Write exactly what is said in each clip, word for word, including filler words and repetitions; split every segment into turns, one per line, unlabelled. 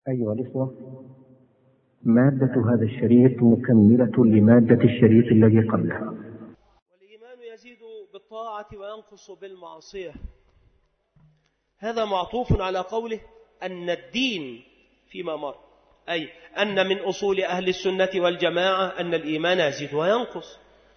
أيها الإخوة، مادة هذا الشريط مكملة لمادة الشريط الذي قبلها.
والإيمان يزيد بالطاعة وينقص بالمعصية. هذا معطوف على قوله أن الدين فيما مر، أي أن من أصول أهل السنة والجماعة أن الإيمان يزيد وينقص،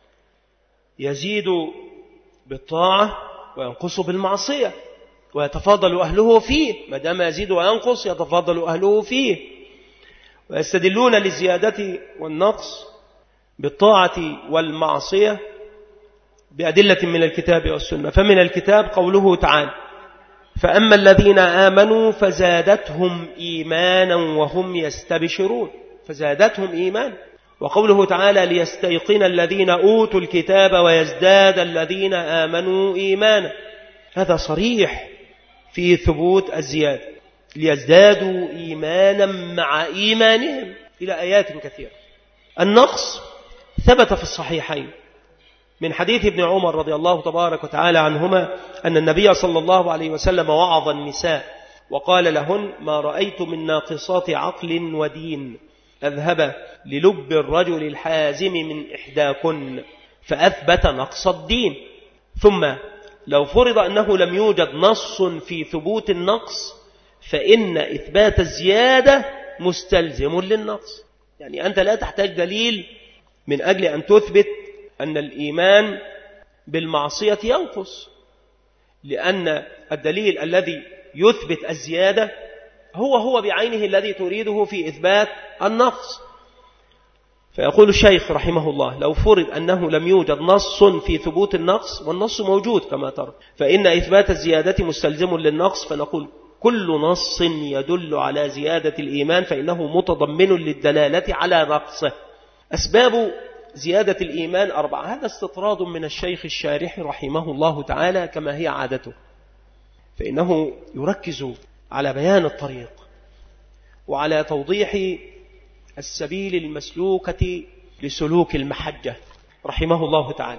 يزيد بالطاعة وينقص بالمعصية، ويتفاضل أهله فيه. ما دام يزيد وينقص يتفاضل أهله فيه. ويستدلون للزيادة والنقص بالطاعة والمعصية بأدلة من الكتاب والسنة. فمن الكتاب قوله تعالى: فأما الذين آمنوا فزادتهم إيمانا وهم يستبشرون. فزادتهم إيمان. وقوله تعالى: ليستيقن الذين أوتوا الكتاب ويزداد الذين آمنوا إيمانا. هذا صريح في ثبوت الزيادة، ليزدادوا إيمانا مع إيمانهم، إلى آيات كثيرة. النقص ثبت في الصحيحين من حديث ابن عمر رضي الله تبارك وتعالى عنهما أن النبي صلى الله عليه وسلم وعظ النساء وقال لهن: ما رأيت من ناقصات عقل ودين أذهب للب الرجل الحازم من إحداكن فأثبت نقص الدين. ثم لو فرض أنه لم يوجد نص في ثبوت النقص فإن إثبات الزيادة مستلزم للنقص. يعني أنت لا تحتاج دليل من أجل أن تثبت أن الإيمان بالمعصية ينقص، لأن الدليل الذي يثبت الزيادة هو هو بعينه الذي تريده في إثبات النقص. فيقول الشيخ رحمه الله: لو فرض أنه لم يوجد نص في ثبوت النقص، والنص موجود كما ترى، فإن إثبات الزيادة مستلزم للنقص، فنقول كل نص يدل على زيادة الإيمان فإنه متضمن للدلالة على نقصه. أسباب زيادة الإيمان أربعة. هذا استطراد من الشيخ الشارح رحمه الله تعالى كما هي عادته، فإنه يركز على بيان الطريق وعلى توضيح السبيل المسلوكة لسلوك المحجة رحمه الله تعالى.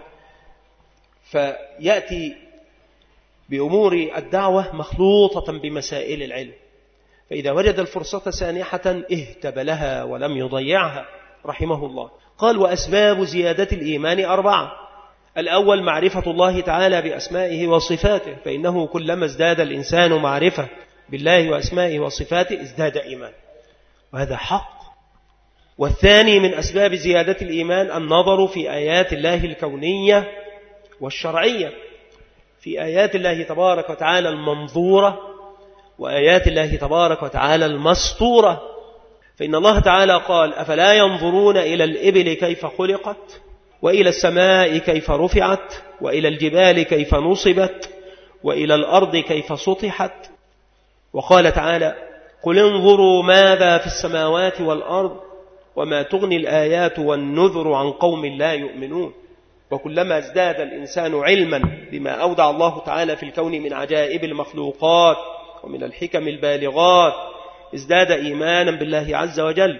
فيأتي بأمور الدعوة مخلوطة بمسائل العلم، فإذا وجد الفرصة سانحة اهتب لها ولم يضيعها رحمه الله. قال: وأسباب زيادة الإيمان أربعة. الأول معرفة الله تعالى بأسمائه وصفاته، فإنه كلما ازداد الإنسان معرفة بالله وأسمائه وصفاته ازداد إيمان، وهذا حق. والثاني من أسباب زيادة الإيمان النظر في آيات الله الكونية والشرعية، في آيات الله تبارك وتعالى المنظورة وآيات الله تبارك وتعالى المسطورة. فإن الله تعالى قال: أفلا ينظرون إلى الإبل كيف خلقت وإلى السماء كيف رفعت وإلى الجبال كيف نصبت وإلى الأرض كيف سطحت. وقال تعالى: قل انظروا ماذا في السماوات والأرض وما تغني الآيات والنذر عن قوم لا يؤمنون. وكلما ازداد الإنسان علما بما أودع الله تعالى في الكون من عجائب المخلوقات ومن الحكم البالغات ازداد إيمانا بالله عز وجل.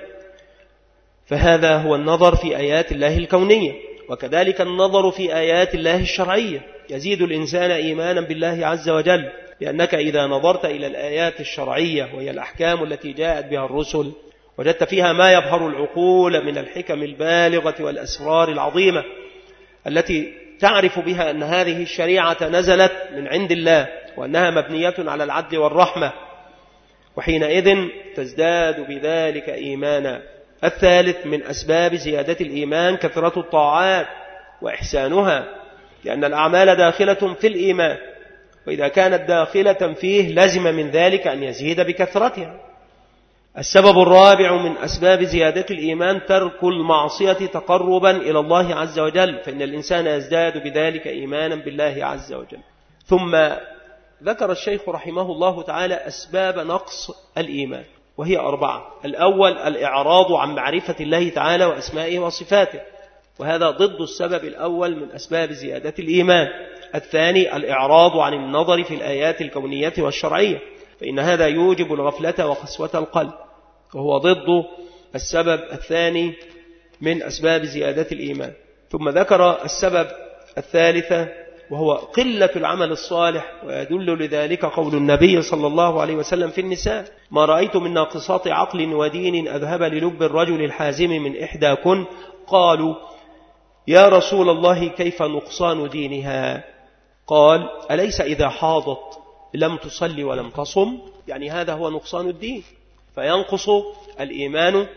فهذا هو النظر في آيات الله الكونية. وكذلك النظر في آيات الله الشرعية يزيد الإنسان إيمانا بالله عز وجل، لأنك إذا نظرت إلى الآيات الشرعية وهي الأحكام التي جاءت بها الرسل وجدت فيها ما يبهر العقول من الحكم البالغة والأسرار العظيمة التي تعرف بها أن هذه الشريعة نزلت من عند الله وأنها مبنية على العدل والرحمة، وحينئذ تزداد بذلك إيمانا. الثالث من أسباب زيادة الإيمان كثرة الطاعات وإحسانها، لأن الأعمال داخلة في الإيمان، وإذا كانت داخلة فيه لزم من ذلك أن يزيد بكثرتها. السبب الرابع من أسباب زيادة الإيمان ترك المعصية تقربا إلى الله عز وجل، فإن الإنسان يزداد بذلك إيمانا بالله عز وجل. ثم ذكر الشيخ رحمه الله تعالى أسباب نقص الإيمان، وهي أربعة. الأول الإعراض عن معرفة الله تعالى وأسمائه وصفاته، وهذا ضد السبب الأول من أسباب زيادة الإيمان. الثاني الإعراض عن النظر في الآيات الكونية والشرعية، فإن هذا يوجب الغفلة وقسوة القلب، وهو ضد السبب الثاني من أسباب زيادة الإيمان. ثم ذكر السبب الثالث وهو قلة العمل الصالح، ويدل لذلك قول النبي صلى الله عليه وسلم في النساء: ما رأيت من ناقصات عقل ودين أذهب للب الرجل الحازم من إحداكن. قالوا: يا رسول الله كيف نقصان دينها؟ قال: أليس إذا حاضت لم تصلي ولم تصم؟ يعني هذا هو نقصان الدين، فينقص الإيمان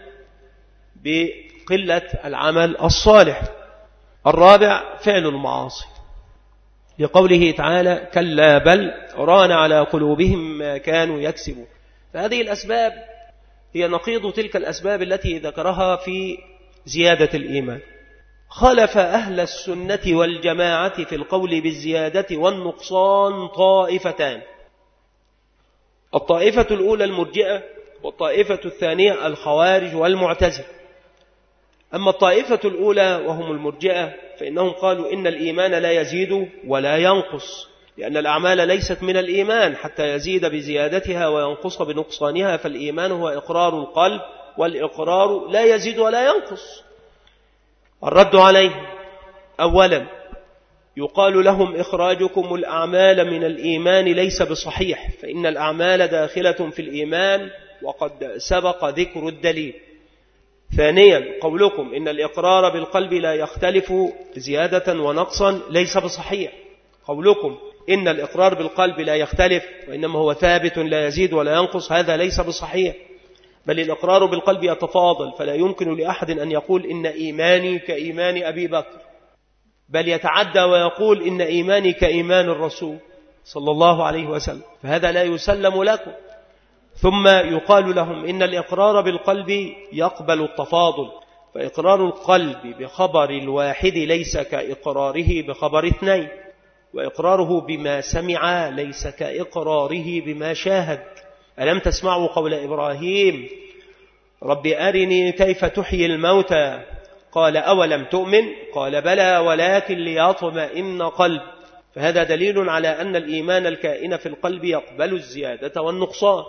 بقلة العمل الصالح. الرابع فعل المعاصي، لقوله تعالى: كلا بل ران على قلوبهم ما كانوا يكسبون. فهذه الأسباب هي نقيض تلك الأسباب التي ذكرها في زيادة الإيمان. خلف أهل السنة والجماعة في القول بالزيادة والنقصان طائفتان: الطائفة الأولى المرجئة، والطائفة الثانية الخوارج والمعتزلة. أما الطائفة الأولى وهم المرجئة فإنهم قالوا إن الإيمان لا يزيد ولا ينقص، لأن الأعمال ليست من الإيمان حتى يزيد بزيادتها وينقص بنقصانها، فالإيمان هو إقرار القلب، والإقرار لا يزيد ولا ينقص. الرد عليه: أولا يقال لهم: إخراجكم الأعمال من الإيمان ليس بصحيح، فإن الأعمال داخلة في الإيمان وقد سبق ذكر الدليل. ثانيا قولكم إن الإقرار بالقلب لا يختلف زيادة ونقصا ليس بصحيح. قولكم إن الإقرار بالقلب لا يختلف وإنما هو ثابت لا يزيد ولا ينقص هذا ليس بصحيح، بل الإقرار بالقلب يتفاضل، فلا يمكن لأحد أن يقول إن إيماني كإيمان أبي بكر، بل يتعدى ويقول إن إيماني كإيمان الرسول صلى الله عليه وسلم، فهذا لا يسلم لكم. ثم يقال لهم إن الإقرار بالقلب يقبل التفاضل، فإقرار القلب بخبر الواحد ليس كإقراره بخبر اثنين، وإقراره بما سمع ليس كإقراره بما شاهد. ألم تسمعوا قول إبراهيم: رب أرني كيف تحيي الموتى؟ قال: أولم تؤمن؟ قال: بلى ولكن ليطمئن قلب. فهذا دليل على أن الإيمان الكائن في القلب يقبل الزيادة والنقصان.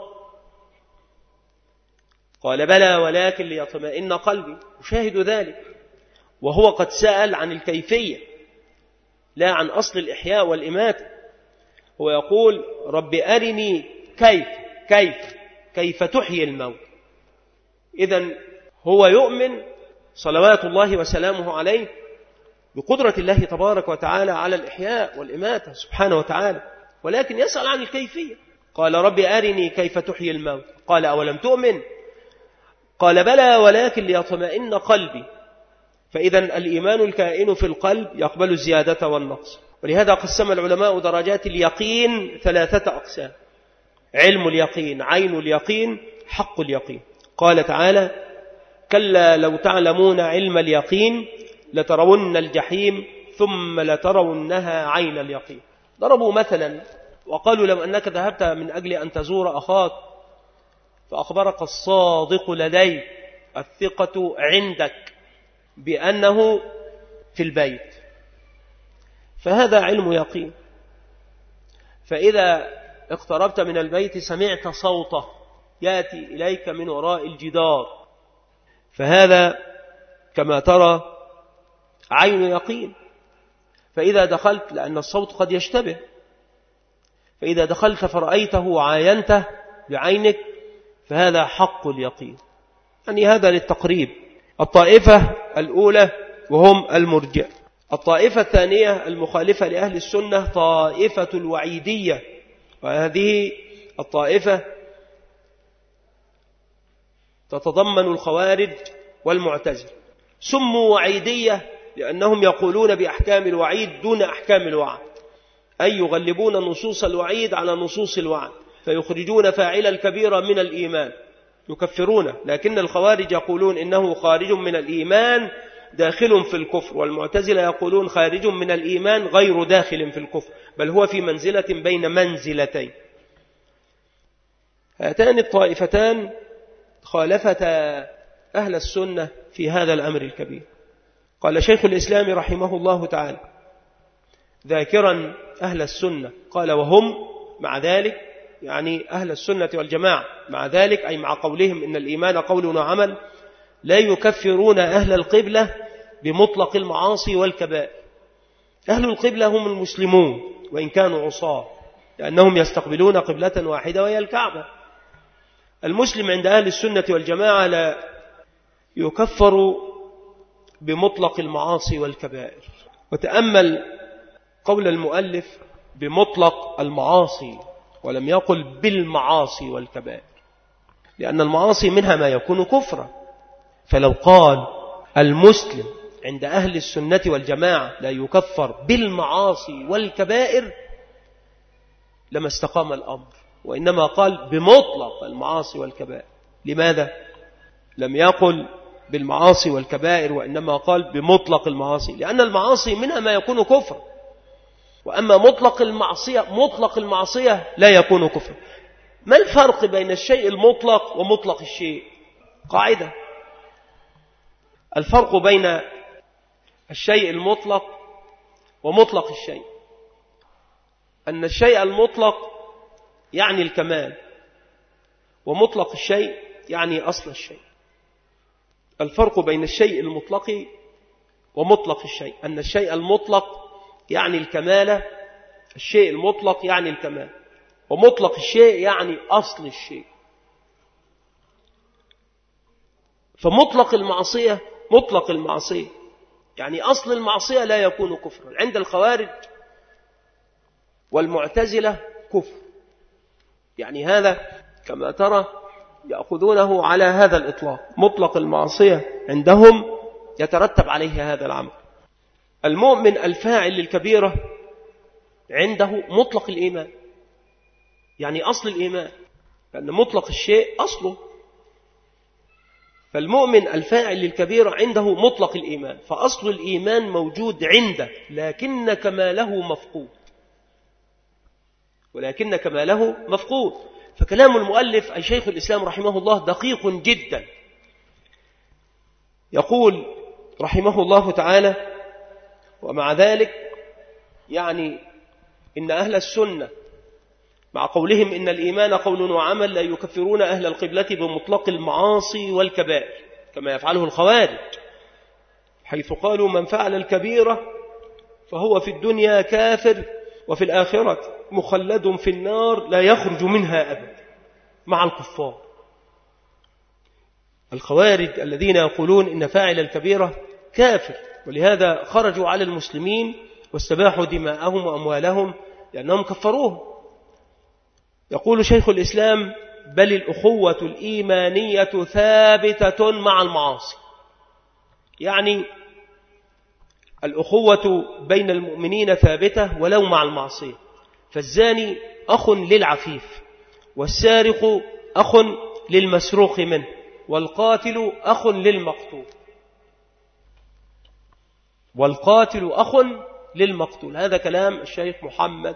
قال: بلى ولكن ليطمئن قلبي، وشاهد ذلك وهو قد سأل عن الكيفية لا عن أصل الإحياء والإماتة. هو يقول: رب أرني كيف كيف كيف تحيي الموت. إذن هو يؤمن صلوات الله وسلامه عليه بقدرة الله تبارك وتعالى على الإحياء والإماتة سبحانه وتعالى، ولكن يسأل عن الكيفية. قال: رب أرني كيف تحيي الموت. قال: أولم تؤمن؟ قال: بلى ولكن ليطمئن قلبي. فإذا الإيمان الكائن في القلب يقبل الزيادة والنقص. ولهذا قسم العلماء درجات اليقين ثلاثة أقسام: علم اليقين، عين اليقين، حق اليقين. قال تعالى: كلا لو تعلمون علم اليقين لترون الجحيم ثم لترونها عين اليقين. ضربوا مثلا وقالوا: لو أنك ذهبت من أجل أن تزور أخاك فأخبرك الصادق لديك الثقة عندك بأنه في البيت، فهذا علم يقين. فإذا اقتربت من البيت سمعت صوته يأتي إليك من وراء الجدار، فهذا كما ترى عين يقين. فإذا دخلت، لأن الصوت قد يشتبه، فإذا دخلت فرأيته وعاينته بعينك فهذا حق اليقين. يعني هذا للتقريب. الطائفة الأولى وهم المرجئة. الطائفة الثانية المخالفة لأهل السنة طائفة الوعيدية، وهذه الطائفة تتضمن الخوارج والمعتزلة. سموا وعيدية لأنهم يقولون بأحكام الوعيد دون أحكام الوعد، أي يغلبون نصوص الوعيد على نصوص الوعد، فيخرجون فاعل الكبيرة من الإيمان يكفرونه. لكن الخوارج يقولون إنه خارج من الإيمان داخل في الكفر، والمعتزلة يقولون خارج من الإيمان غير داخل في الكفر، بل هو في منزلة بين منزلتين. هاتان الطائفتان خالفتا أهل السنة في هذا الأمر الكبير. قال شيخ الإسلام رحمه الله تعالى ذاكرا أهل السنة، قال: وهم مع ذلك، يعني أهل السنة والجماعة، مع ذلك أي مع قولهم إن الإيمان قول وعمل، لا يكفرون أهل القبلة بمطلق المعاصي والكبائر، أهل القبلة هم المسلمون وإن كانوا عصاة، لأنهم يستقبلون قبلة واحدة وهي الكعبة. المسلم عند أهل السنة والجماعة لا يكفر بمطلق المعاصي والكبائر. وتأمل قول المؤلف بمطلق المعاصي ولم يقل بالمعاصي والكبائر، لأن المعاصي منها ما يكون كفرا. فلو قال المسلم عند أهل السنة والجماعة لا يكفر بالمعاصي والكبائر لما استقام الأمر، وإنما قال بمطلق المعاصي والكبائر. لماذا؟ لم يقل بالمعاصي والكبائر وإنما قال بمطلق المعاصي، لأن المعاصي منها ما يكون كفر، وأما مطلق المعصية مطلق المعصية لا يكون كفر. ما الفرق بين الشيء المطلق ومطلق الشيء؟ قاعدة: الفرق بين الشيء المطلق ومطلق الشيء أن الشيء المطلق يعني الكمال، ومطلق الشيء يعني أصل الشيء. الفرق بين الشيء المطلق ومطلق الشيء أن الشيء المطلق يعني الكمال، الشيء المطلق يعني الكمال، ومطلق الشيء يعني أصل الشيء. فمطلق المعصية مطلق المعصية يعني أصل المعصية لا يكون كفرا. عند الخوارج والمعتزلة كفر، يعني هذا كما ترى يأخذونه على هذا الإطلاق. مطلق المعصية عندهم يترتب عليه هذا العمل. المؤمن الفاعل للكبيرة عنده مطلق الإيمان، يعني أصل الإيمان، لأن مطلق الشيء أصله. فالمؤمن الفاعل للكبيرة عنده مطلق الإيمان، فأصل الإيمان موجود عنده لكن كماله مفقود، ولكن كماله مفقود. فكلام المؤلف أي شيخ الإسلام رحمه الله دقيق جدا. يقول رحمه الله تعالى: ومع ذلك يعني إن أهل السنة مع قولهم إن الإيمان قول وعمل لا يكفرون أهل القبلة بمطلق المعاصي والكبائر كما يفعله الخوارج، حيث قالوا من فعل الكبيرة فهو في الدنيا كافر وفي الآخرة مخلد في النار لا يخرج منها أبدا مع الكفار. الخوارج الذين يقولون إن فاعل الكبيرة كافر، ولهذا خرجوا على المسلمين واستباحوا دماءهم وأموالهم لأنهم كفروهم. يقول شيخ الإسلام: بل الأخوة الإيمانية ثابتة مع المعاصي، يعني الأخوة بين المؤمنين ثابتة ولو مع المعصية. فالزاني أخ للعفيف، والسارق أخ للمسروق منه، والقاتل أخ للمقتول والقاتل أخ للمقتول. هذا كلام الشيخ محمد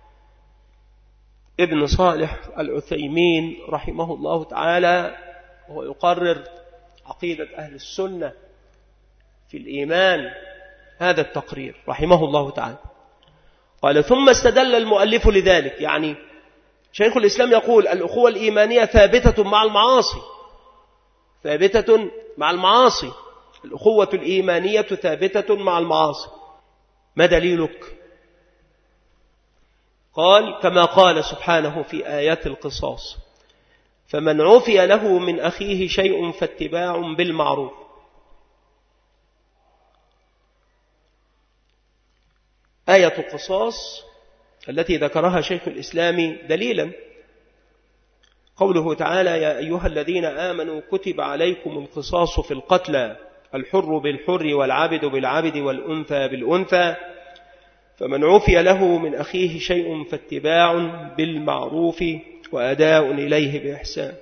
ابن صالح العثيمين رحمه الله تعالى، وهو يقرر عقيدة أهل السنة في الإيمان. هذا التقرير رحمه الله تعالى قال: ثم استدل المؤلف لذلك، يعني شيخ الإسلام يقول الأخوة الإيمانية ثابتة مع المعاصي، ثابتة مع المعاصي، الأخوة الإيمانية ثابتة مع المعاصي. ما دليلك؟ قال: كما قال سبحانه في آيات القصاص: فمن عفي له من أخيه شيء فاتباع بالمعروف. آية القصاص التي ذكرها شيخ الإسلام دليلا قوله تعالى: يا أيها الذين آمنوا كتب عليكم القصاص في القتلى الحر بالحر والعبد بالعبد والأنثى بالأنثى فمن عفي له من أخيه شيء فاتباع بالمعروف وأداء إليه بإحسان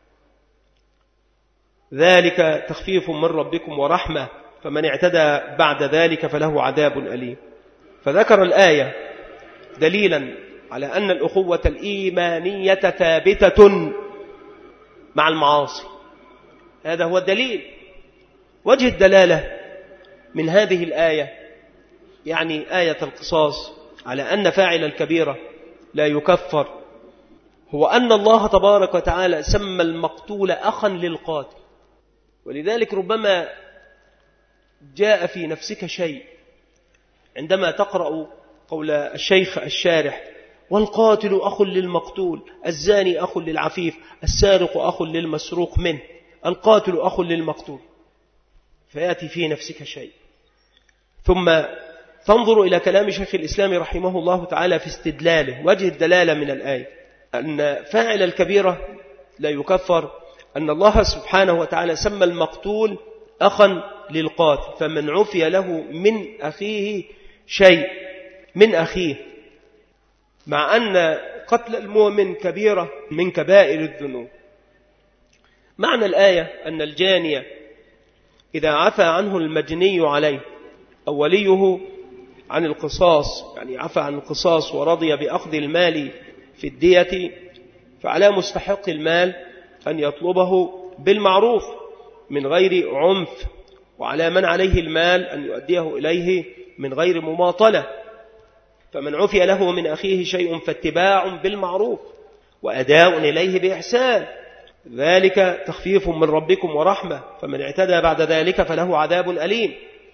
ذلك تخفيف من ربكم ورحمة فمن اعتدى بعد ذلك فله عذاب أليم. فذكر الآية دليلا على أن الأخوة الإيمانية ثابتة مع المعاصي. هذا هو الدليل. وجه الدلالة من هذه الآية، يعني آية القصاص، على أن فاعل الكبيرة لا يكفر، هو أن الله تبارك وتعالى سمى المقتول أخا للقاتل. ولذلك ربما جاء في نفسك شيء عندما تقرأ قول الشيخ الشارح: والقاتل أخ للمقتول، الزاني أخ للعفيف، السارق أخ للمسروق منه، القاتل أخ للمقتول، فيأتي في نفسك شيء. ثم تنظر إلى كلام شيخ الإسلام رحمه الله تعالى في استدلاله، وجه الدلالة من الآية أن فاعل الكبيرة لا يكفر، أن الله سبحانه وتعالى سمى المقتول أخا للقاتل، فمن عفي له من أخيه شيء من أخيه، مع أن قتل المؤمن كبيرة من كبائر الذنوب. معنى الآية أن الجانية إذا عفى عنه المجني عليه أو وليه عن القصاص، يعني عفى عن القصاص ورضي بأخذ المال في الدية، فعلى مستحق المال أن يطلبه بالمعروف من غير عنف، وعلى من عليه المال أن يؤديه إليه من غير مماطلة. فمن عفي له من أخيه شيء فاتباع بالمعروف وأداء إليه بإحسان، ذلك تخفيف من ربكم ورحمة، فمن اعتدى بعد ذلك فله عذاب أليم.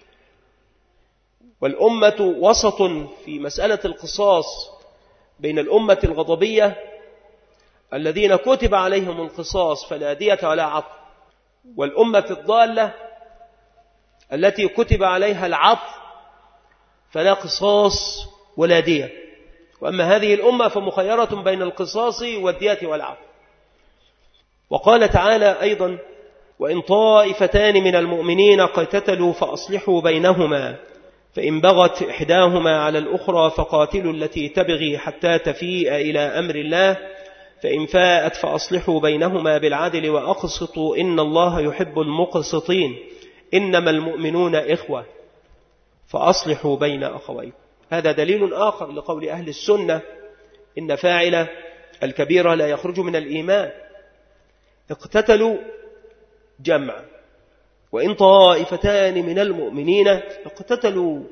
والأمة وسط في مسألة القصاص بين الأمة الغضبية الذين كتب عليهم القصاص فلا دية ولا عطف، والأمة الضالة التي كتب عليها العطف فلا قصاص ولا دية. وأما هذه الأمة فمخيرة بين القصاص والدية والعطف. وقال تعالى أيضا: وإن طائفتان من المؤمنين اقتتلوا فأصلحوا بينهما فإن بغت إحداهما على الأخرى فقاتلوا التي تبغي حتى تفيء إلى أمر الله فإن فاءت فأصلحوا بينهما بالعدل وأقسطوا إن الله يحب المقسطين إنما المؤمنون إخوة فأصلحوا بين أخويكم. هذا دليل آخر لقول أهل السنة إن فاعل الكبيرة لا يخرج من الإيمان. اقتتلوا جمع، وإن طائفتان من المؤمنين اقتتلوا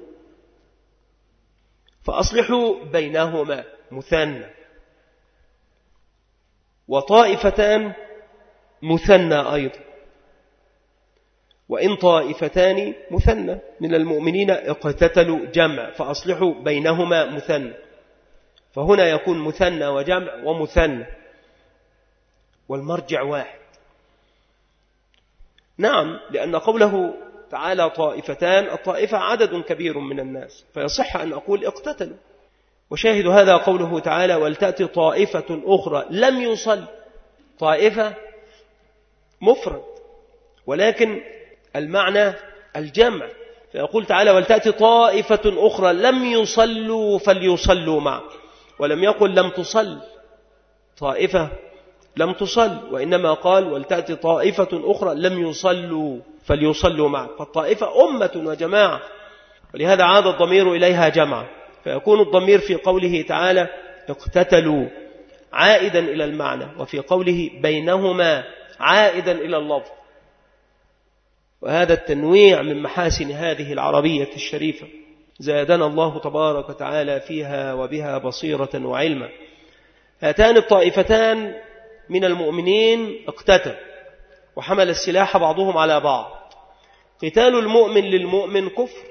فأصلحوا بينهما مثنى، وطائفتان مثنى أيضا، وإن طائفتان مثنى من المؤمنين اقتتلوا جمع فأصلحوا بينهما مثنى، فهنا يكون مثنى وجمع ومثنى والمرجع واحد. نعم، لأن قوله تعالى طائفتان، الطائفة عدد كبير من الناس، فيصح أن أقول اقتتلوا. وشاهد هذا قوله تعالى: ولتأتي طائفة أخرى لم يصل. طائفة مفرد ولكن المعنى الجمع، فيقول تعالى: ولتأتي طائفة أخرى لم يصلوا فليصلوا معه، ولم يقل لم تصل طائفة لم تصل، وإنما قال: ولتأتي طائفة أخرى لم يصلوا فليصلوا معه، فالطائفة أمة وجماعة، ولهذا عاد الضمير إليها جمع، فيكون الضمير في قوله تعالى اقتتلوا عائدا إلى المعنى، وفي قوله بينهما عائدا إلى اللفظ. وهذا التنويع من محاسن هذه العربية الشريفة زادنا الله تبارك وتعالى فيها وبها بصيرة وعلما. هاتان الطائفتان من المؤمنين اقتتل وحمل السلاح بعضهم على بعض. قتال المؤمن للمؤمن كفر،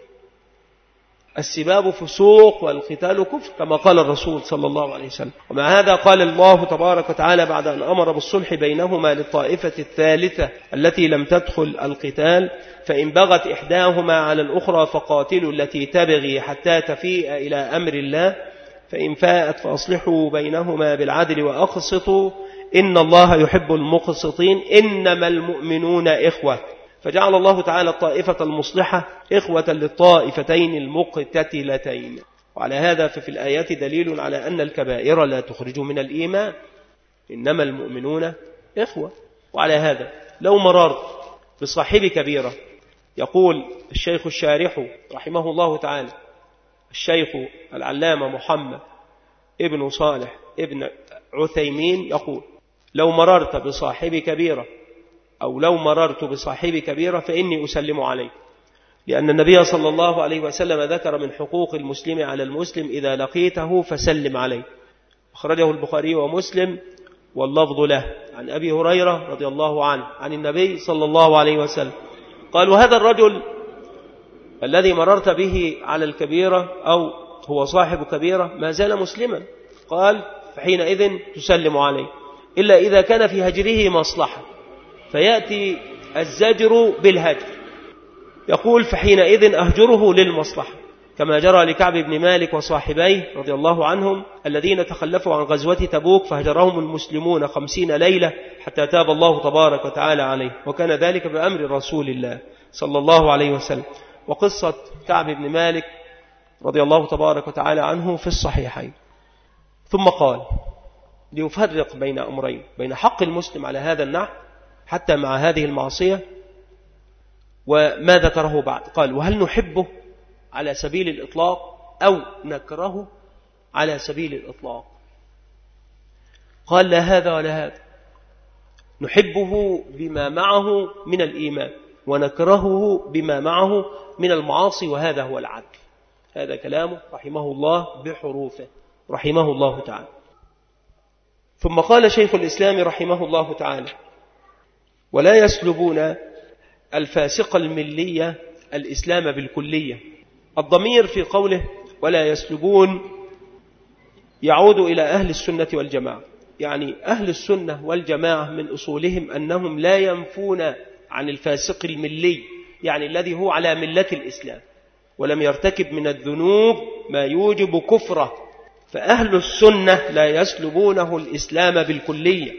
السباب فسوق والقتال كفر كما قال الرسول صلى الله عليه وسلم. ومع هذا قال الله تبارك وتعالى بعد أن أمر بالصلح بينهما للطائفة الثالثة التي لم تدخل القتال: فإن بغت إحداهما على الأخرى فقاتلوا التي تبغي حتى تفيء إلى أمر الله فإن فاءت فأصلحوا بينهما بالعدل وأقسطوا إن الله يحب المقسطين إنما المؤمنون إخوة. فجعل الله تعالى الطائفة المصلحة إخوة للطائفتين المقتتلتين. وعلى هذا ففي الآيات دليل على أن الكبائر لا تخرج من الإيمان، إنما المؤمنون إخوة. وعلى هذا لو مررت بصاحب كبيرة، يقول الشيخ الشارح رحمه الله تعالى الشيخ العلامة محمد ابن صالح ابن عثيمين يقول: لو مررت بصاحب كبيرة أو لو مررت بصاحب كبيرة فإني أسلم عليه، لأن النبي صلى الله عليه وسلم ذكر من حقوق المسلم على المسلم: إذا لقيته فسلم عليه. أخرجه البخاري ومسلم واللفظ له، عن أبي هريرة رضي الله عنه عن النبي صلى الله عليه وسلم قال: وهذا الرجل الذي مررت به على الكبيرة أو هو صاحب كبيرة ما زال مسلما. قال فحينئذ تسلم عليه، إلا إذا كان في هجره مصلحة فيأتي الزجر بالهجر، يقول فحينئذ أهجره للمصلحة، كما جرى لكعب بن مالك وصاحبيه رضي الله عنهم الذين تخلفوا عن غزوة تبوك فهجرهم المسلمون خمسين ليلة حتى تاب الله تبارك وتعالى عليه، وكان ذلك بأمر رسول الله صلى الله عليه وسلم. وقصة كعب بن مالك رضي الله تبارك وتعالى عنه في الصحيحين. ثم قال ليفرق بين أمرين، بين حق المسلم على هذا النحو حتى مع هذه المعصية وما ذكره بعد. قال وهل نحبه على سبيل الإطلاق أو نكرهه على سبيل الإطلاق؟ قال لا هذا ولا هذا، نحبه بما معه من الإيمان ونكرهه بما معه من المعاصي، وهذا هو العدل. هذا كلامه رحمه الله بحروفه رحمه الله تعالى. ثم قال شيخ الإسلام رحمه الله تعالى ولا يسلبون الفاسق الملية الإسلام بالكلية. الضمير في قوله ولا يسلبون يعود إلى أهل السنة والجماعة، يعني أهل السنة والجماعة من أصولهم أنهم لا ينفون عن الفاسق الملي، يعني الذي هو على ملة الإسلام ولم يرتكب من الذنوب ما يوجب كفره، فأهل السنة لا يسلبونه الإسلام بالكلية.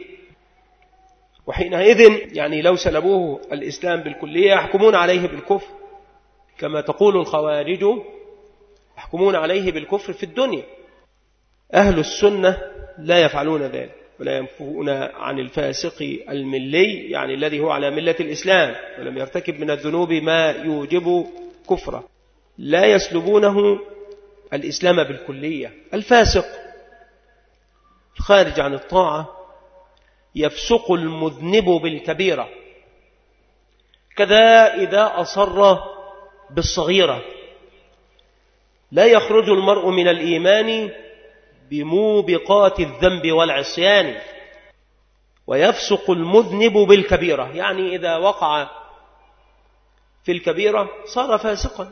وحينئذ يعني لو سلبوه الإسلام بالكلية يحكمون عليه بالكفر، كما تقول الخوارج يحكمون عليه بالكفر في الدنيا. أهل السنة لا يفعلون ذلك ولا ينفون عن الفاسق الملي، يعني الذي هو على ملة الإسلام ولم يرتكب من الذنوب ما يوجب كفره، لا يسلبونه الإسلام بالكلية. الفاسق الخارج عن الطاعة يفسق المذنب بالكبيرة، كذا إذا أصر بالصغيرة. لا يخرج المرء من الإيمان بموبقات الذنب والعصيان، ويفسق المذنب بالكبيرة، يعني إذا وقع في الكبيرة صار فاسقا.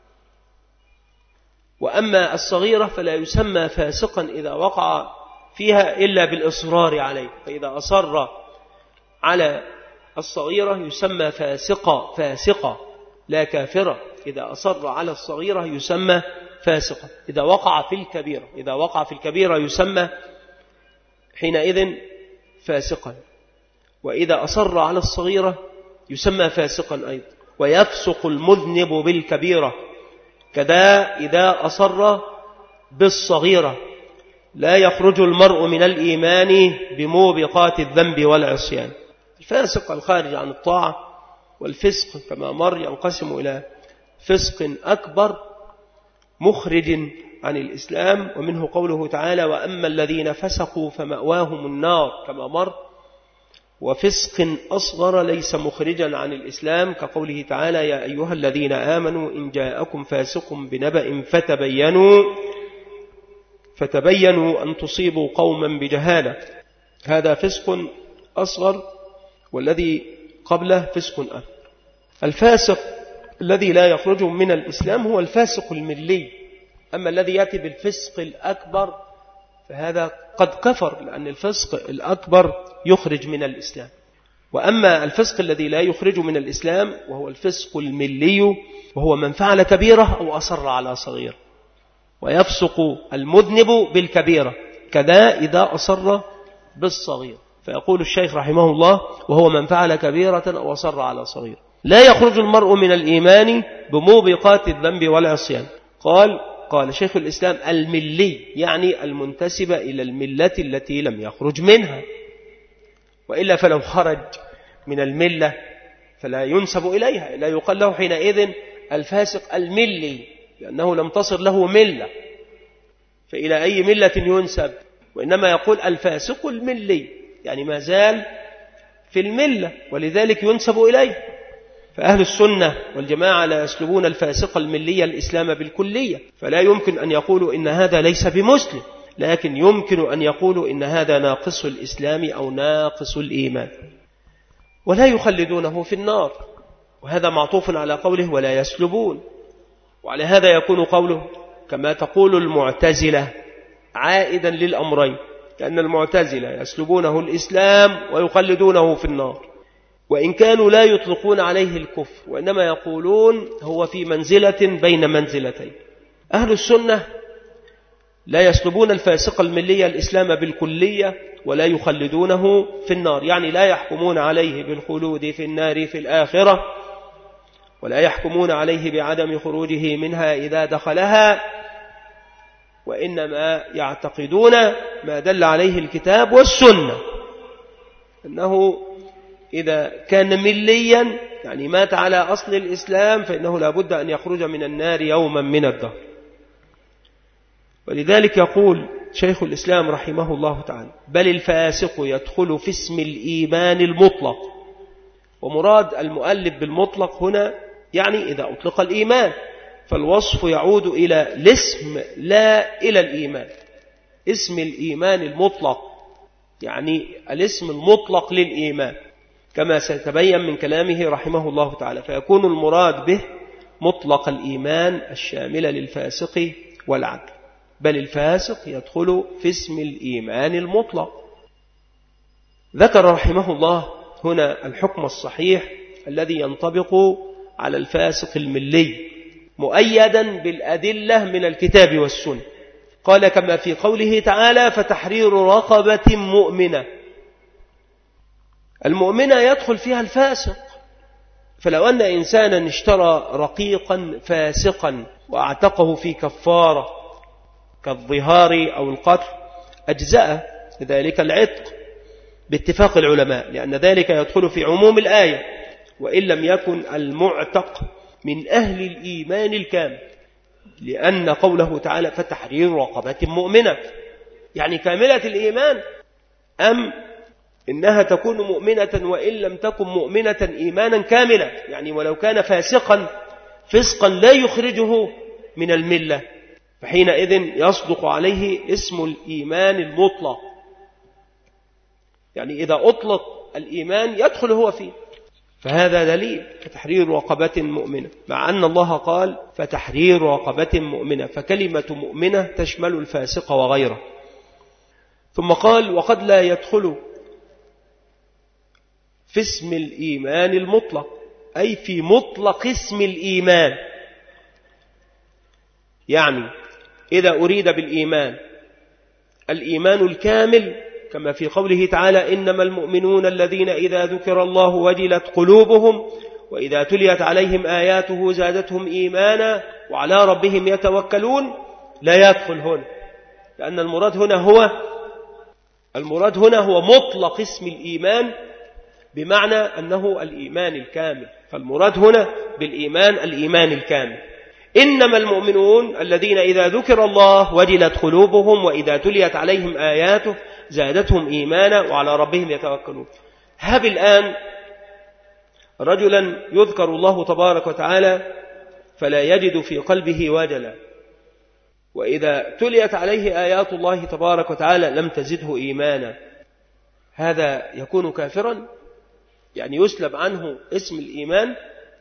وأما الصغيرة فلا يسمى فاسقا إذا وقع فيها إلا بالإصرار عليه، فإذا أصر على الصغيرة يسمى فاسقا فاسقا لا كافرة. إذا أصر على الصغيرة يسمى فاسقا. إذا وقع في الكبيرة إذا وقع في الكبيرة يسمى حينئذ فاسقا، وإذا أصر على الصغيرة يسمى فاسقا أيضا. ويفسق المذنب بالكبيرة، كذا إذا أصر بالصغيرة. لا يخرج المرء من الإيمان بموبقات الذنب والعصيان. الفاسق الخارج عن الطاعة، والفسق كما مر ينقسم إلى فسق أكبر مخرج عن الإسلام، ومنه قوله تعالى وأما الذين فسقوا فمأواهم النار كما مر، وفسق أصغر ليس مخرجا عن الإسلام كقوله تعالى يا أيها الذين آمنوا إن جاءكم فاسق بنبأ فتبينوا فتبينوا أن تصيبوا قوما بجهالة. هذا فسق أصغر، والذي قبله فسق أكبر. الفاسق الذي لا يخرج من الإسلام هو الفاسق الملي. أما الذي يأتي بالفسق الأكبر فهذا قد كفر، لأن الفسق الأكبر يخرج من الإسلام. وأما الفسق الذي لا يخرج من الإسلام وهو الفسق الملي، وهو من فعل كبيرة أو أصر على صغير. ويفسق المذنب بالكبيرة، كذا إذا أصر بالصغير. فيقول الشيخ رحمه الله وهو من فعل كبيرة أو أصر على صغير. لا يخرج المرء من الإيمان بموبقات الذنب والعصيان. قال قال شيخ الإسلام الملي، يعني المنتسب إلى الملة التي لم يخرج منها، وإلا فلو خرج من الملة فلا ينسب إليها، لا يقال له حينئذ الفاسق الملي، لأنه لم تصر له ملة، فإلى أي ملة ينسب؟ وإنما يقول الفاسق الملي، يعني ما زال في الملة، ولذلك ينسب إليه. فأهل السنة والجماعة لا يسلبون الفاسق الملي الإسلام بالكلية، فلا يمكن أن يقولوا إن هذا ليس بمسلم، لكن يمكن أن يقولوا إن هذا ناقص الإسلام أو ناقص الإيمان، ولا يخلدونه في النار. وهذا معطوف على قوله ولا يسلبون، وعلى هذا يكون قوله كما تقول المعتزلة عائدا للأمرين، لأن المعتزلة يسلبونه الإسلام ويقلدونه في النار، وإن كانوا لا يطلقون عليه الكفر، وإنما يقولون هو في منزلة بين منزلتين. أهل السنة لا يسلبون الفاسق الملي الإسلام بالكلية ولا يخلدونه في النار، يعني لا يحكمون عليه بالخلود في النار في الآخرة، ولا يحكمون عليه بعدم خروجه منها إذا دخلها، وإنما يعتقدون ما دل عليه الكتاب والسنة، أنه إذا كان مليا يعني مات على أصل الإسلام فإنه لا بد أن يخرج من النار يوما من الدهر. ولذلك يقول شيخ الإسلام رحمه الله تعالى بل الفاسق يدخل في اسم الإيمان المطلق. ومراد المؤلف بالمطلق هنا يعني إذا أطلق الإيمان فالوصف يعود إلى الاسم لا إلى الإيمان، اسم الإيمان المطلق يعني الاسم المطلق للإيمان كما سيتبين من كلامه رحمه الله تعالى، فيكون المراد به مطلق الإيمان الشامل للفاسق والعدل. بل الفاسق يدخل في اسم الإيمان المطلق. ذكر رحمه الله هنا الحكم الصحيح الذي ينطبق على الفاسق الملي مؤيدا بالأدلة من الكتاب والسنة. قال كما في قوله تعالى فتحرير رقبة مؤمنة. المؤمنة يدخل فيها الفاسق، فلو أن إنسانا اشترى رقيقا فاسقا واعتقه في كفارة كالظهار أو القتل أجزأ ذلك العتق باتفاق العلماء، لأن ذلك يدخل في عموم الآية وإن لم يكن المعتق من أهل الإيمان الكامل، لأن قوله تعالى فتحرير رقبة مؤمنة يعني كاملة الإيمان، أم إنها تكون مؤمنة وإن لم تكن مؤمنة إيمانا كاملا، يعني ولو كان فاسقا فسقا لا يخرجه من الملة، فحينئذ يصدق عليه اسم الإيمان المطلق، يعني إذا أطلق الإيمان يدخل هو فيه. فهذا دليل فتحرير رقبة مؤمنة، مع أن الله قال فتحرير رقبة مؤمنة، فكلمة مؤمنة تشمل الفاسق وغيره. ثم قال وقد لا يدخل في اسم الإيمان المطلق أي في مطلق اسم الإيمان، يعني إذا أريد بالإيمان الإيمان الكامل كما في قوله تعالى إنما المؤمنون الذين إذا ذكر الله وجلت قلوبهم وإذا تليت عليهم آياته زادتهم إيمانا وعلى ربهم يتوكلون، لا يدخل هنا، لأن المراد هنا هو المراد هنا هو مطلق اسم الإيمان بمعنى أنه الإيمان الكامل، فالمراد هنا بالإيمان الإيمان الكامل. إنما المؤمنون الذين إذا ذكر الله وجلت قلوبهم وإذا تليت عليهم آياته زادتهم إيمانا وعلى ربهم يتوكلون. هب الآن رجلا يذكر الله تبارك وتعالى فلا يجد في قلبه وجلا، وإذا تليت عليه آيات الله تبارك وتعالى لم تزده إيمانا، هذا يكون كافرا؟ يعني يسلب عنه اسم الإيمان؟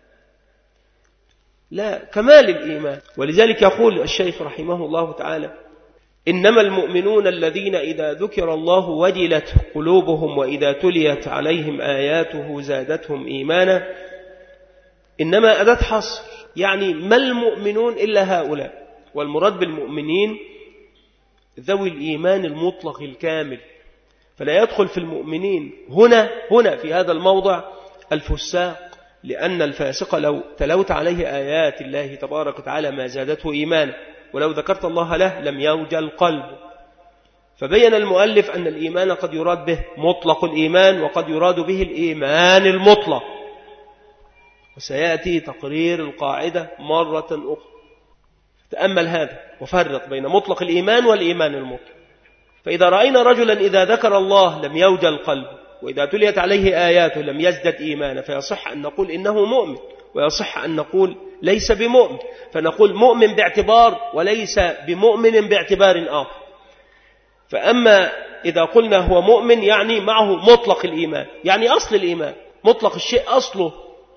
لا، كمال الإيمان. ولذلك يقول الشيخ رحمه الله تعالى إنما المؤمنون الذين إذا ذكر الله وجلت قلوبهم وإذا تليت عليهم آياته زادتهم إيمانا. إنما أداة حصر، يعني ما المؤمنون إلا هؤلاء، والمراد بالمؤمنين ذوي الإيمان المطلق الكامل، فلا يدخل في المؤمنين هنا هنا في هذا الموضع الفساق، لأن الفاسق لو تلوت عليه آيات الله تبارك وتعالى ما زادته إيمانا، ولو ذكرت الله له لم يوجل قلبه. فبين المؤلف أن الإيمان قد يراد به مطلق الإيمان وقد يراد به الإيمان المطلق، وسيأتي تقرير القاعدة مرة أخرى. تأمل هذا وفرق بين مطلق الإيمان والإيمان المطلق. فإذا رأينا رجلا إذا ذكر الله لم يوجل قلبه وإذا تليت عليه آياته لم يزدد إيمانا، فيصح أن نقول إنه مؤمن، ويصح أن نقول ليس بمؤمن، فنقول مؤمن باعتبار وليس بمؤمن باعتبار آخر. فأما إذا قلنا هو مؤمن يعني معه مطلق الإيمان، يعني أصل الإيمان، مطلق الشيء أصله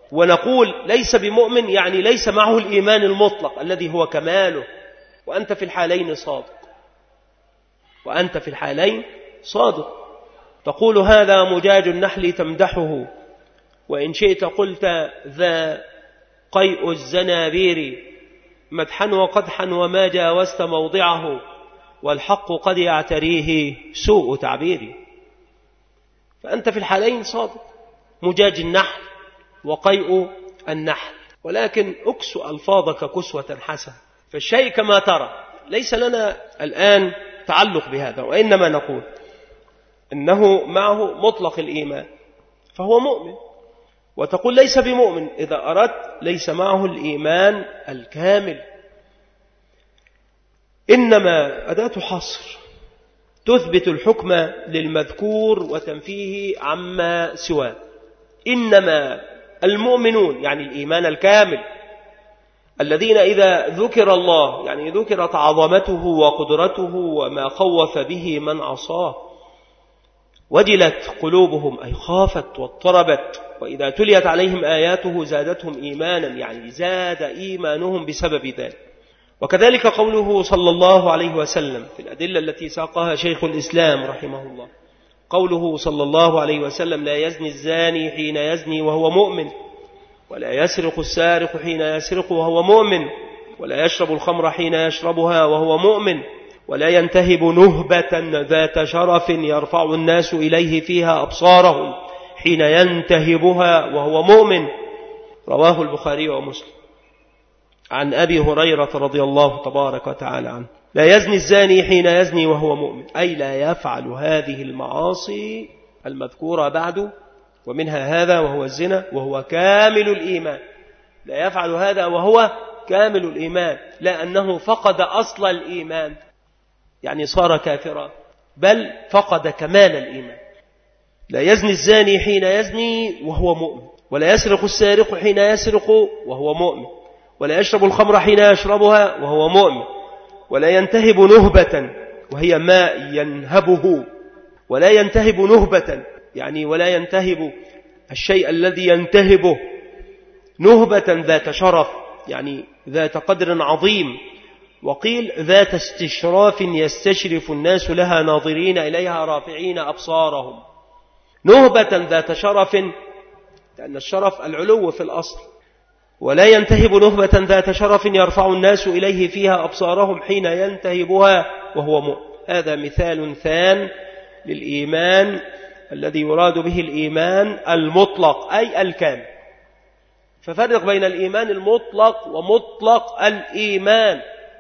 ونقول ليس بمؤمن يعني ليس معه الإيمان المطلق الذي هو كماله، وأنت في الحالين صادق، وأنت في الحالين صادق. تقول هذا مجاج النحل تمدحه، وإن شئت قلت ذا قيء الزنابير، مدحا وقدحا وما جاوزت موضعه، والحق قد يعتريه سوء تعبيري. فأنت في الحالين صادق، مجاج النحل وقيء النحل، ولكن أكس ألفاظك كسوة حسنة. فالشيء كما ترى، ليس لنا الآن تعلق بهذا، وإنما نقول إنه معه مطلق الإيمان فهو مؤمن. وتقول ليس بمؤمن إذا أردت ليس معه الإيمان الكامل. إنما أداة حصر تثبت الحكم للمذكور وتنفيه عما سواه. إنما المؤمنون يعني الإيمان الكامل الذين إذا ذكر الله يعني ذكرت عظمته وقدرته وما خوف به من عصاه وجلت قلوبهم أي خافت واضطربت، وإذا تليت عليهم آياته زادتهم إيمانا يعني زاد إيمانهم بسبب ذلك. وكذلك قوله صلى الله عليه وسلم في الأدلة التي ساقها شيخ الإسلام رحمه الله، قوله صلى الله عليه وسلم لا يزني الزاني حين يزني وهو مؤمن، ولا يسرق السارق حين يسرق وهو مؤمن، ولا يشرب الخمر حين يشربها وهو مؤمن، ولا ينتهب نهبة ذات شرف يرفع الناس إليه فيها أبصارهم حين ينتهبها وهو مؤمن. رواه البخاري ومسلم. عن أبي هريرة رضي الله تبارك وتعالى عنه لا يزني الزاني حين يزني وهو مؤمن، أي لا يفعل هذه المعاصي المذكورة بعد، ومنها هذا وهو الزنا وهو كامل الإيمان. لا يفعل هذا وهو كامل الإيمان، لا أنه فقد أصل الإيمان يعني صار كافرا، بل فقد كمال الإيمان. لا يزني الزاني حين يزني وهو مؤمن، ولا يسرق السارق حين يسرق وهو مؤمن، ولا يشرب الخمر حين يشربها وهو مؤمن، ولا ينتهب نهبة وهي ما ينهبه، ولا ينتهب نهبة يعني ولا ينتهب الشيء الذي ينتهبه، نهبة ذات شرف يعني ذات قدر عظيم، وقيل ذات استشراف يستشرف الناس لها ناظرين إليها رافعين أبصارهم. نهبة ذات شرف لأن الشرف العلو في الأصل. ولا ينتهب نهبة ذات شرف يرفع الناس إليه فيها أبصارهم حين ينتهبها وهو مؤمن. هذا مثال ثان للإيمان الذي يراد به الإيمان المطلق أي الكامل. ففرق بين الإيمان المطلق ومطلق الإيمان.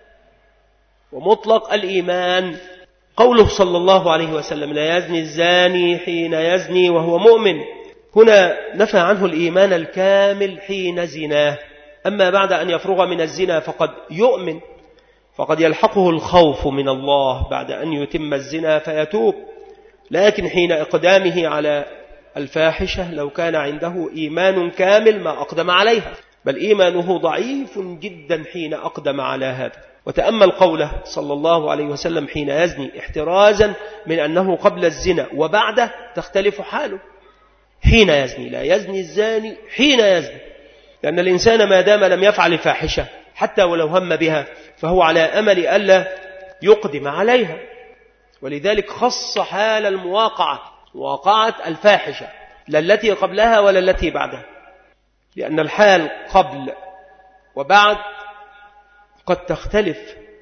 ومطلق الإيمان قوله صلى الله عليه وسلم لا يزني الزاني حين يزني وهو مؤمن، هنا نفى عنه الإيمان الكامل حين زناه. أما بعد أن يفرغ من الزنا فقد يؤمن، فقد يلحقه الخوف من الله بعد أن يتم الزنا فيتوب. لكن حين إقدامه على الفاحشة لو كان عنده إيمان كامل ما أقدم عليها، بل إيمانه ضعيف جدا حين أقدم على هذا. وتأمل قوله صلى الله عليه وسلم حين يزني احترازا من أنه قبل الزنا وبعده تختلف حاله. حين يزني، لا يزني الزاني حين يزني، لأن الإنسان ما دام لم يفعل الفاحشة حتى ولو هم بها فهو على أمل ألا يقدم عليها. ولذلك خص حال المواقعة، مواقعة الفاحشة، لا التي قبلها ولا التي بعدها، لأن الحال قبل وبعد قد تختلف.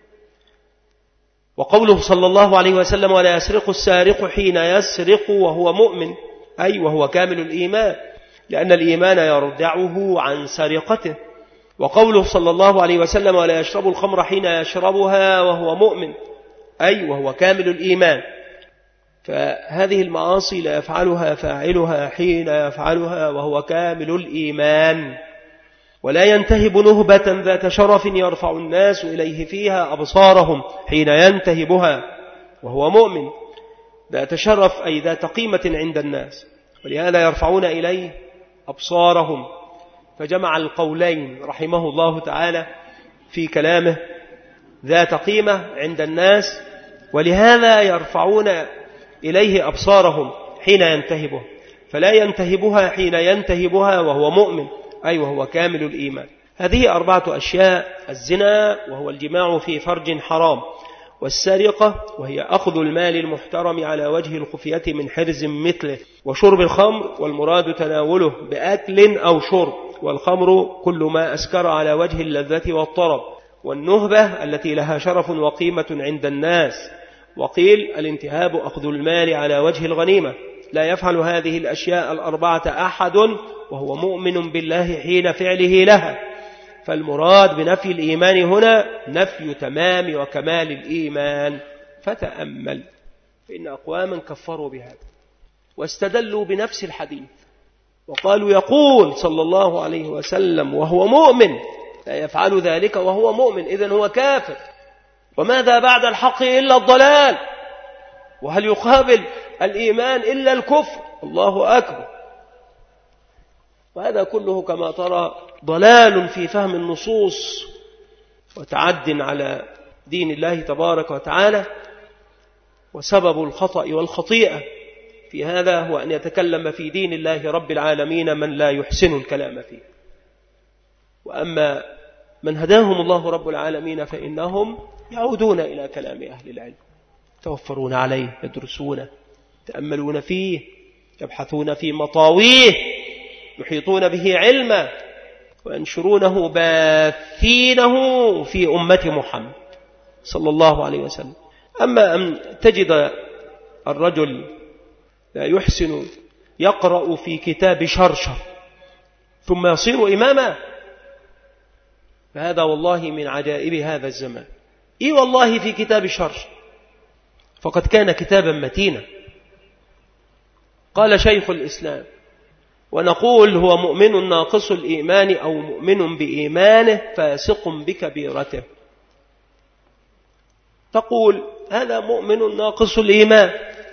وقوله صلى الله عليه وسلم ولا يسرق السارق حين يسرق وهو مؤمن أي وهو كامل الإيمان، لأن الإيمان يردعه عن سرقته. وقوله صلى الله عليه وسلم ولا يشرب الخمر حين يشربها وهو مؤمن أي وهو كامل الإيمان. فهذه المعاصي لا يفعلها فاعلها حين يفعلها وهو كامل الإيمان. ولا ينتهب نهبة ذات شرف يرفع الناس إليه فيها أبصارهم حين ينتهبها وهو مؤمن. ذات شرف أي ذات قيمة عند الناس، ولهذا يرفعون إليه أبصارهم. فجمع القولين رحمه الله تعالى في كلامه ذات قيمة عند الناس، ولهذا يرفعون إليه أبصارهم حين ينتهبها، فلا ينتهبها حين ينتهبها وهو مؤمن أيوه هو كامل الإيمان. هذه أربعة أشياء: الزنا وهو الجماع في فرج حرام، والسرقة وهي أخذ المال المحترم على وجه الخفية من حرز مثله، وشرب الخمر والمراد تناوله بأكل أو شرب، والخمر كل ما أسكر على وجه اللذة والطرب، والنهبة التي لها شرف وقيمة عند الناس. وقيل الانتهاب أخذ المال على وجه الغنيمة. لا يفعل هذه الأشياء الأربعة أحد وهو مؤمن بالله حين فعله لها، فالمراد بنفي الإيمان هنا نفي تمام وكمال الإيمان. فتأمل، فإن أقواما كفروا بهذا واستدلوا بنفس الحديث وقالوا يقول صلى الله عليه وسلم وهو مؤمن لا يفعل ذلك وهو مؤمن، إذن هو كافر، وماذا بعد الحق إلا الضلال، وهل يقابل الإيمان إلا الكفر؟ الله أكبر. وهذا كله كما ترى ضلال في فهم النصوص وتعد على دين الله تبارك وتعالى. وسبب الخطأ والخطيئة في هذا هو أن يتكلم في دين الله رب العالمين من لا يحسن الكلام فيه، وأما من هداهم الله رب العالمين فإنهم يعودون إلى كلام أهل العلم، يتوفرون عليه، يدرسونه، يتأملون فيه، يبحثون في مطاويه، يحيطون به علما، وينشرونه باثينه في أمة محمد صلى الله عليه وسلم. أما أن تجد الرجل لا يحسن يقرأ في كتاب شرشر ثم يصير إماما، فهذا والله من عجائب هذا الزمان. إي والله في كتاب شرشر، فقد كان كتابا متينا. قال شيخ الإسلام: ونقول هو مؤمن ناقص الإيمان أو مؤمن بإيمانه فاسق بكبيرته. تقول هذا مؤمن ناقص الإيمان،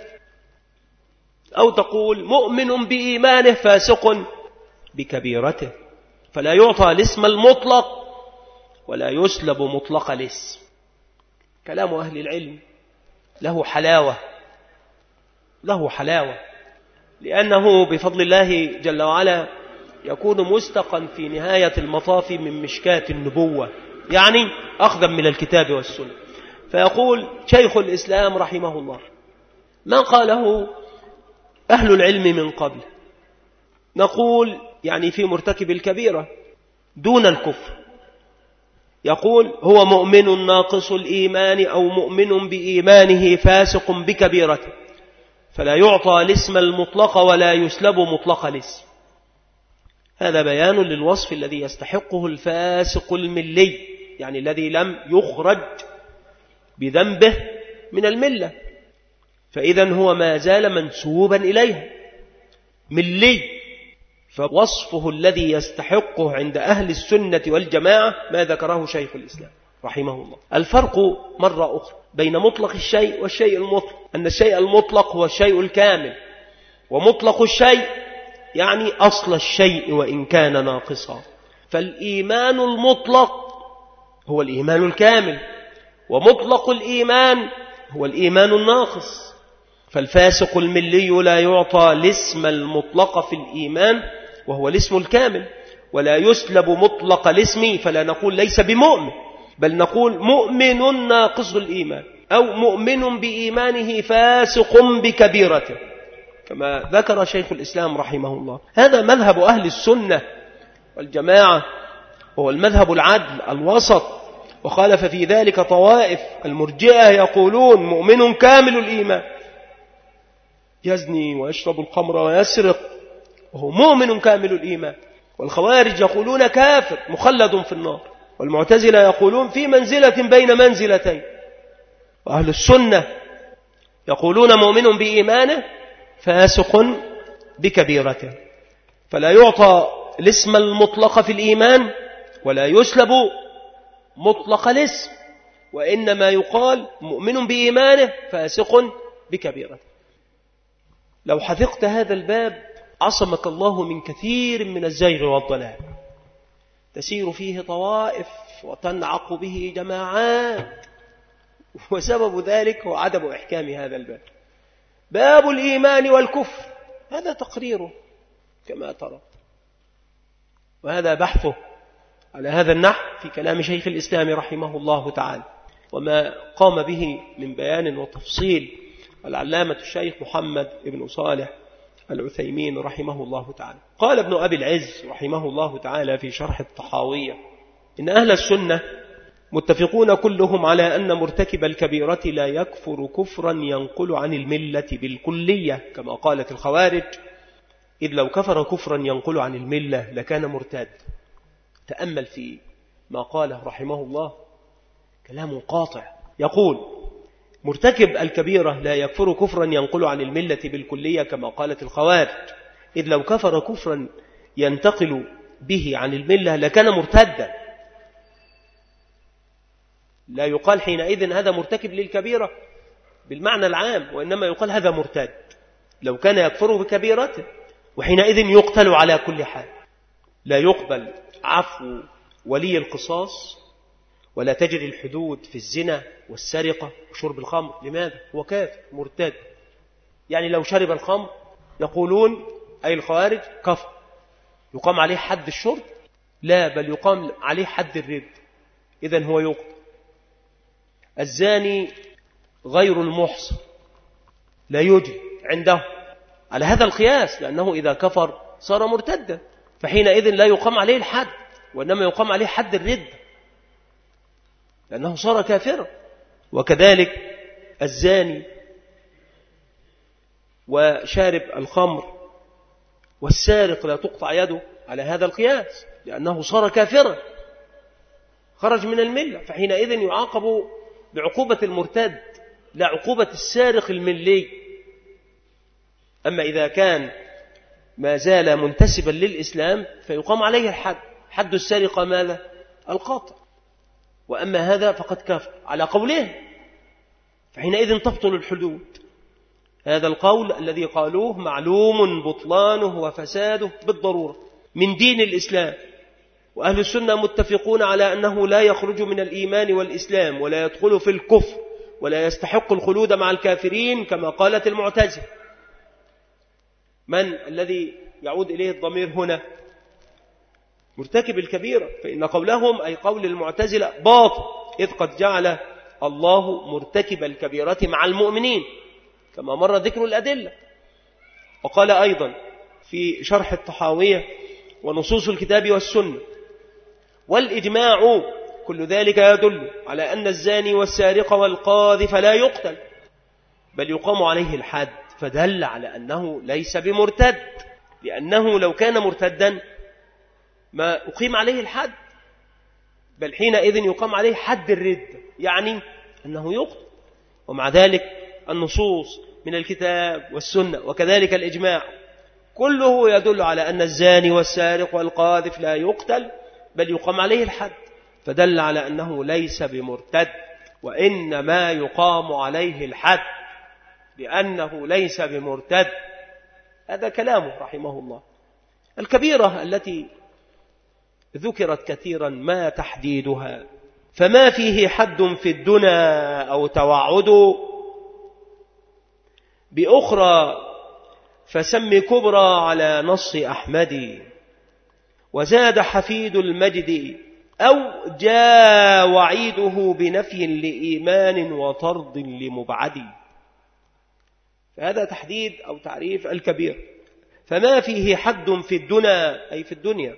أو تقول مؤمن بإيمانه فاسق بكبيرته، فلا يعطى الاسم المطلق ولا يسلب مطلق الاسم. كلام أهل العلم له حلاوة، له حلاوة، لأنه بفضل الله جل وعلا يكون مستقا في نهاية المطاف من مشكاة النبوة، يعني أخذا من الكتاب والسنة. فيقول شيخ الإسلام رحمه الله: ما قاله أهل العلم من قبل، نقول يعني في مرتكب الكبيرة دون الكفر، يقول هو مؤمن ناقص الإيمان أو مؤمن بإيمانه فاسق بكبيرته، فلا يعطى الاسم المطلق ولا يسلب مطلق الاسم. هذا بيان للوصف الذي يستحقه الفاسق الملي، يعني الذي لم يخرج بذنبه من الملة، فإذا هو ما زال منسوبا إليها ملي. فوصفه الذي يستحقه عند أهل السنة والجماعة ما ذكره شيخ الإسلام رحمه الله. الفرق مرة أخرى بين مطلق الشيء والشيء المطلق، أن الشيء المطلق هو الشيء الكامل، ومطلق الشيء يعني أصل الشيء وإن كان ناقصا. فالإيمان المطلق هو الإيمان الكامل، ومطلق الإيمان هو الإيمان الناقص. فالفاسق الملي لا يعطى الاسم المطلق في الإيمان وهو الاسم الكامل، ولا يسلب مطلق الاسم، فلا نقول ليس بمؤمن، بل نقول مؤمن ناقص الإيمان، أو مؤمن بإيمانه فاسق بكبيرته، كما ذكر شيخ الإسلام رحمه الله. هذا مذهب أهل السنة والجماعة، وهو المذهب العدل الوسط. وخالف في ذلك طوائف، المرجئة يقولون مؤمن كامل الإيمان، يزني ويشرب الخمر ويسرق وهو مؤمن كامل الإيمان. والخوارج يقولون كافر مخلد في النار. والمعتزلة يقولون في منزلة بين منزلتين. وأهل السنة يقولون مؤمن بإيمانه فاسق بكبيرته، فلا يعطى الاسم المطلق في الإيمان ولا يسلب مطلق الاسم، وإنما يقال مؤمن بإيمانه فاسق بكبيرته. لو حذقت هذا الباب عصمك الله من كثير من الزيغ والضلال، تسير فيه طوائف وتنعق به جماعات، وسبب ذلك هو عدم إحكام هذا الباب. باب الإيمان والكفر هذا تقريره كما ترى، وهذا بحثه على هذا النحو في كلام شيخ الإسلام رحمه الله تعالى، وما قام به من بيان وتفصيل العلامة الشيخ محمد بن صالح العثيمين رحمه الله تعالى. قال ابن أبي العز رحمه الله تعالى في شرح الطحاوية: إن أهل السنة متفقون كلهم على أن مرتكب الكبيرة لا يكفر كفرا ينقل عن الملة بالكلية، كما قالت الخوارج: إذ لو كفر كفرا ينقل عن الملة لكان مرتاد. تأمل في ما قاله رحمه الله، كلام قاطع. يقول: مرتكب الكبيرة لا يكفر كفرا ينقل عن الملة بالكلية كما قالت الخوارج، إذ لو كفر كفرا ينتقل به عن الملة لكان مرتدا. لا يقال حينئذ هذا مرتكب للكبيرة بالمعنى العام، وإنما يقال هذا مرتد لو كان يكفر بكبيرته، وحينئذ يقتل على كل حال. لا يقبل عفو ولي القصاص، ولا تجري الحدود في الزنا والسرقة وشرب الخمر. لماذا؟ هو كافر مرتد. يعني لو شرب الخمر يقولون أي الخوارج كفر، يقام عليه حد الشرب؟ لا، بل يقام عليه حد الرد، إذن هو يقتل. الزاني غير المحصن لا يجري عنده على هذا القياس، لأنه إذا كفر صار مرتدا، فحينئذ لا يقام عليه الحد، وإنما يقام عليه حد الرد لأنه صار كافرا. وكذلك الزاني وشارب الخمر والسارق لا تقطع يده على هذا القياس، لأنه صار كافرا خرج من الملة، فحينئذ يعاقب بعقوبة المرتد لا عقوبة السارق الملي. أما إذا كان ما زال منتسبا للإسلام فيقام عليه الحد. حد السارقة ماذا؟ القطع. وأما هذا فقد كفر على قوله، فحينئذ تبطل الحدود. هذا القول الذي قالوه معلوم بطلانه وفساده بالضرورة من دين الإسلام، وأهل السنة متفقون على أنه لا يخرج من الإيمان والإسلام، ولا يدخل في الكفر، ولا يستحق الخلود مع الكافرين كما قالت المعتزلة. من الذي يعود إليه الضمير هنا؟ مرتكب الكبيرة، فإن قولهم أي قول المعتزلة باطل، إذ قد جعل الله مرتكب الكبيرة مع المؤمنين كما مر ذكر الأدلة. وقال أيضا في شرح الطحاوية: ونصوص الكتاب والسنة والإجماع كل ذلك يدل على أن الزاني والسارق والقاذف لا يقتل، بل يقام عليه الحد، فدل على أنه ليس بمرتد، لأنه لو كان مرتدا ما أقيم عليه الحد، بل حينئذ يقام عليه حد الرد، يعني أنه يقتل. ومع ذلك النصوص من الكتاب والسنة وكذلك الإجماع كله يدل على أن الزاني والسارق والقاذف لا يقتل، بل يقام عليه الحد، فدل على أنه ليس بمرتد، وإنما يقام عليه الحد لأنه ليس بمرتد. هذا كلامه رحمه الله. الكبيرة التي ذكرت كثيرا ما تحديدها؟ فما فيه حد في الدنا أو توعد بأخرى فسم كبرى على نص أحمد، وزاد حفيد المجد أو جاء وعيده بنفي لإيمان وطرد لمبعد. فهذا تحديد أو تعريف الكبير. فما فيه حد في الدنا أي في الدنيا،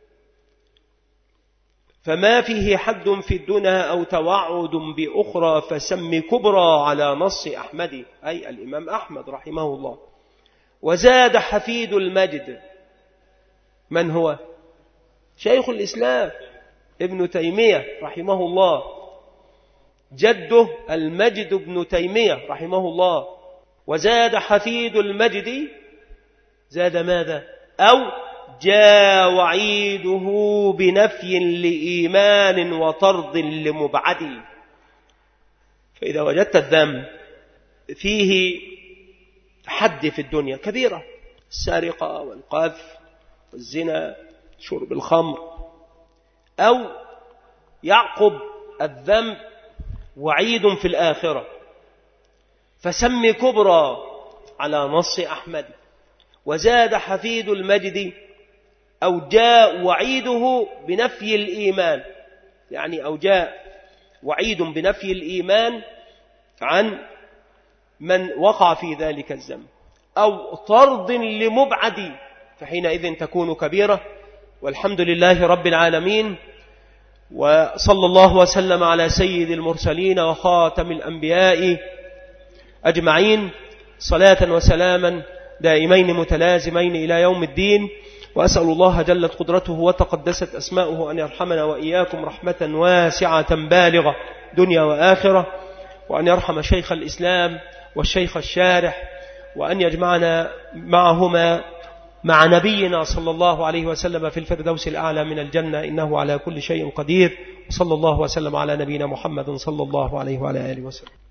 فما فيه حد في الدنا أو توعد بأخرى فسم كبرى على نص أحمد أي الإمام أحمد رحمه الله. وزاد حفيد المجد، من هو؟ شيخ الإسلام ابن تيمية رحمه الله، جده المجد ابن تيمية رحمه الله. وزاد حفيد المجد، زاد ماذا؟ أو جاء وعيده بنفي لإيمان وطرد لمبعد. فإذا وجدت الذنب فيه حد في الدنيا كبيرة، السارقة والقذف والزنا شرب الخمر، أو يعقب الذنب وعيد في الآخرة، فسم كبرى على نص أحمد. وزاد حفيد المجد أو جاء وعيده بنفي الإيمان، يعني أو جاء وعيد بنفي الإيمان عن من وقع في ذلك الذنب، أو طرد لمبعد، فحينئذ تكون كبيرة. والحمد لله رب العالمين، وصلى الله وسلم على سيد المرسلين وخاتم الأنبياء أجمعين، صلاة وسلاما دائمين متلازمين إلى يوم الدين. وأسأل الله جلت قدرته وتقدست أسماؤه أن يرحمنا وإياكم رحمة واسعة بالغة دنيا وآخرة، وأن يرحم شيخ الإسلام والشيخ الشارح، وأن يجمعنا معهما مع نبينا صلى الله عليه وسلم في الفردوس الأعلى من الجنة، إنه على كل شيء قدير. وصلى الله وسلم على نبينا محمد صلى الله عليه وعلى آله وسلم.